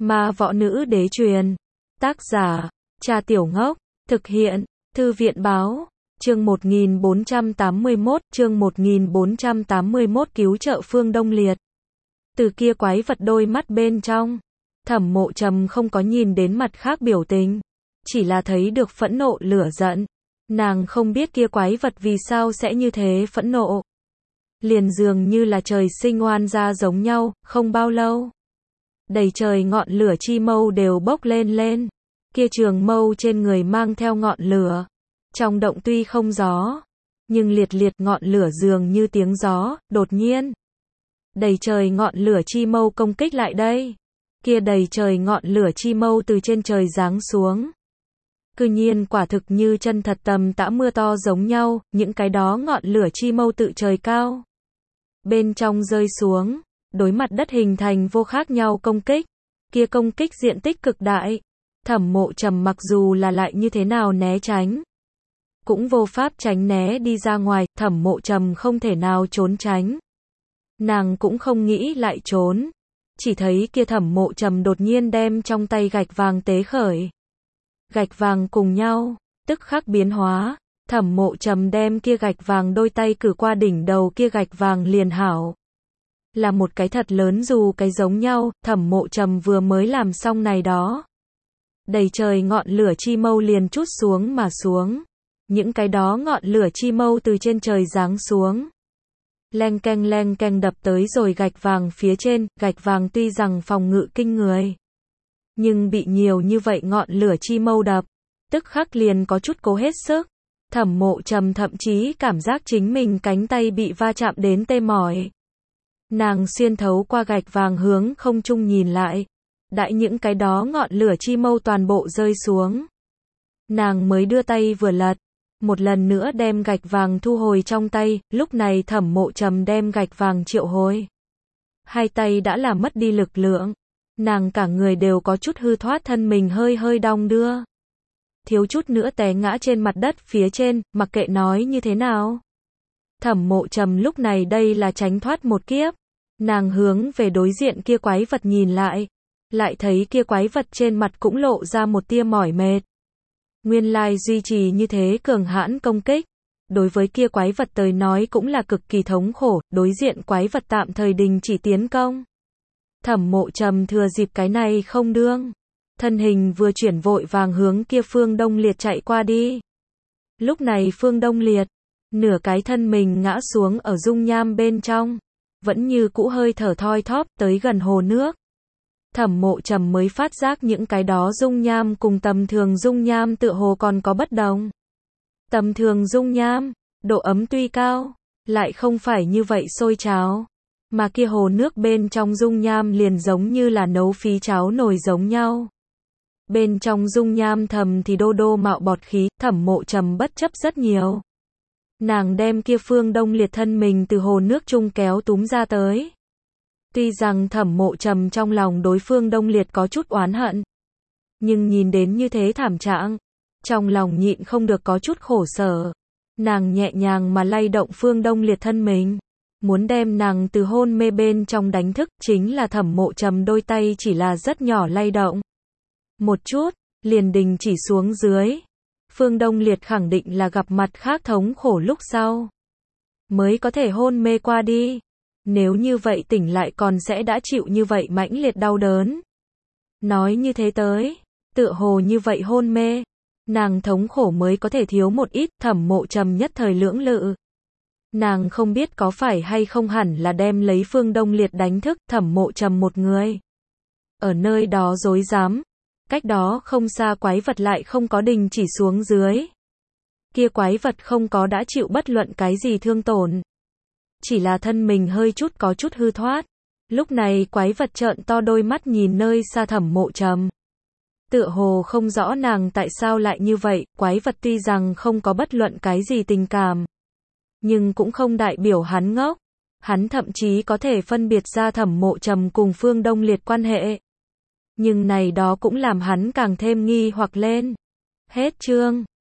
Ma võ nữ đế truyền. Tác giả, Cha Tiểu Ngốc. Thực hiện, Thư viện báo. Chương 1481, cứu trợ Phương Đông Liệt. Từ kia quái vật đôi mắt bên trong, Thẩm Mộ Trầm không có nhìn đến mặt khác biểu tình, chỉ là thấy được phẫn nộ lửa giận. Nàng không biết kia quái vật vì sao sẽ như thế phẫn nộ. Liền dường như là trời sinh oan gia giống nhau, không bao lâu. Đầy trời ngọn lửa chi mâu đều bốc lên. Kia trường mâu trên người mang theo ngọn lửa. Trong động tuy không gió, nhưng liệt ngọn lửa dường như tiếng gió, đột nhiên. Đầy trời ngọn lửa chi mâu công kích lại đây. Kia đầy trời ngọn lửa chi mâu từ trên trời giáng xuống. Cư nhiên quả thực như chân thật tầm tã mưa to giống nhau, những cái đó ngọn lửa chi mâu tự trời cao. Bên trong rơi xuống, đối mặt đất hình thành vô khác nhau công kích. Kia công kích diện tích cực đại. Thẩm Mộ Trầm mặc dù là lại như thế nào né tránh, cũng vô pháp tránh né đi ra ngoài, Thẩm Mộ Trầm không thể nào trốn tránh. Nàng cũng không nghĩ lại trốn. Chỉ thấy kia Thẩm Mộ Trầm đột nhiên đem trong tay gạch vàng tế khởi. Gạch vàng cùng nhau, tức khắc biến hóa. Thẩm Mộ Trầm đem kia gạch vàng đôi tay cử qua đỉnh đầu kia gạch vàng liền hảo. Là một cái thật lớn dù cái giống nhau, Thẩm Mộ Trầm vừa mới làm xong này đó. Đầy trời ngọn lửa chi mâu liền trút xuống mà xuống. Những cái đó ngọn lửa chi mâu từ trên trời giáng xuống. Leng keng đập tới rồi gạch vàng phía trên, gạch vàng tuy rằng phòng ngự kinh người. Nhưng bị nhiều như vậy ngọn lửa chi mâu đập, tức khắc liền có chút cố hết sức. Thẩm Mộ Trầm thậm chí cảm giác chính mình cánh tay bị va chạm đến tê mỏi. Nàng xuyên thấu qua gạch vàng hướng không trung nhìn lại. Đãi những cái đó ngọn lửa chi mâu toàn bộ rơi xuống. Nàng mới đưa tay vừa lật. Một lần nữa đem gạch vàng thu hồi trong tay, lúc này Thẩm Mộ Trầm đem gạch vàng triệu hồi. Hai tay đã là mất đi lực lượng. Nàng cả người đều có chút hư thoát, thân mình hơi đong đưa. Thiếu chút nữa té ngã trên mặt đất phía trên, mặc kệ nói như thế nào. Thẩm Mộ Trầm lúc này đây là tránh thoát một kiếp. Nàng hướng về đối diện kia quái vật nhìn lại. Lại thấy kia quái vật trên mặt cũng lộ ra một tia mỏi mệt. Nguyên lai duy trì như thế cường hãn công kích. Đối với kia quái vật tới nói cũng là cực kỳ thống khổ, đối diện quái vật tạm thời đình chỉ tiến công. Thẩm Mộ Trầm thừa dịp cái này không đương. Thân hình vừa chuyển vội vàng hướng kia Phương Đông Liệt chạy qua đi. Lúc này Phương Đông Liệt, nửa cái thân mình ngã xuống ở dung nham bên trong. Vẫn như cũ hơi thở thoi thóp tới gần hồ nước. Thẩm Mộ Trầm mới phát giác những cái đó dung nham cùng tầm thường dung nham tựa hồ còn có bất đồng. Tầm thường dung nham, độ ấm tuy cao, lại không phải như vậy sôi cháo. Mà kia hồ nước bên trong dung nham liền giống như là nấu phí cháo nồi giống nhau. Bên trong dung nham thầm thì đô mạo bọt khí, Thẩm Mộ Trầm bất chấp rất nhiều. Nàng đem kia Phương Đông Liệt thân mình từ hồ nước chung kéo túm ra tới. Tuy rằng Thẩm Mộ Trầm trong lòng đối Phương Đông Liệt có chút oán hận, nhưng nhìn đến như thế thảm trạng, trong lòng nhịn không được có chút khổ sở. Nàng nhẹ nhàng mà lay động Phương Đông Liệt thân mình, muốn đem nàng từ hôn mê bên trong đánh thức, chính là Thẩm Mộ Trầm đôi tay chỉ là rất nhỏ lay động. Một chút, liền đình chỉ xuống dưới. Phương Đông Liệt khẳng định là gặp mặt khác thống khổ lúc sau, mới có thể hôn mê qua đi. Nếu như vậy tỉnh lại còn sẽ đã chịu như vậy mãnh liệt đau đớn. Nói như thế tới, tựa hồ như vậy hôn mê, nàng thống khổ mới có thể thiếu một ít. Thẩm Mộ Trầm nhất thời lưỡng lự. Nàng không biết có phải hay không hẳn là đem lấy Phương Đông Liệt đánh thức. Thẩm Mộ Trầm một người ở nơi đó rối rắm. Cách đó không xa quái vật lại không có đình chỉ xuống dưới. Kia quái vật không có đã chịu bất luận cái gì thương tổn, chỉ là thân mình hơi có chút hư thoát. Lúc này quái vật trợn to đôi mắt nhìn nơi xa Thẩm Mộ Trầm. Tựa hồ không rõ nàng tại sao lại như vậy. Quái vật tuy rằng không có bất luận cái gì tình cảm, nhưng cũng không đại biểu hắn ngốc. Hắn thậm chí có thể phân biệt ra Thẩm Mộ Trầm cùng Phương Đông Liệt quan hệ. Nhưng này đó cũng làm hắn càng thêm nghi hoặc lên. Hết chương.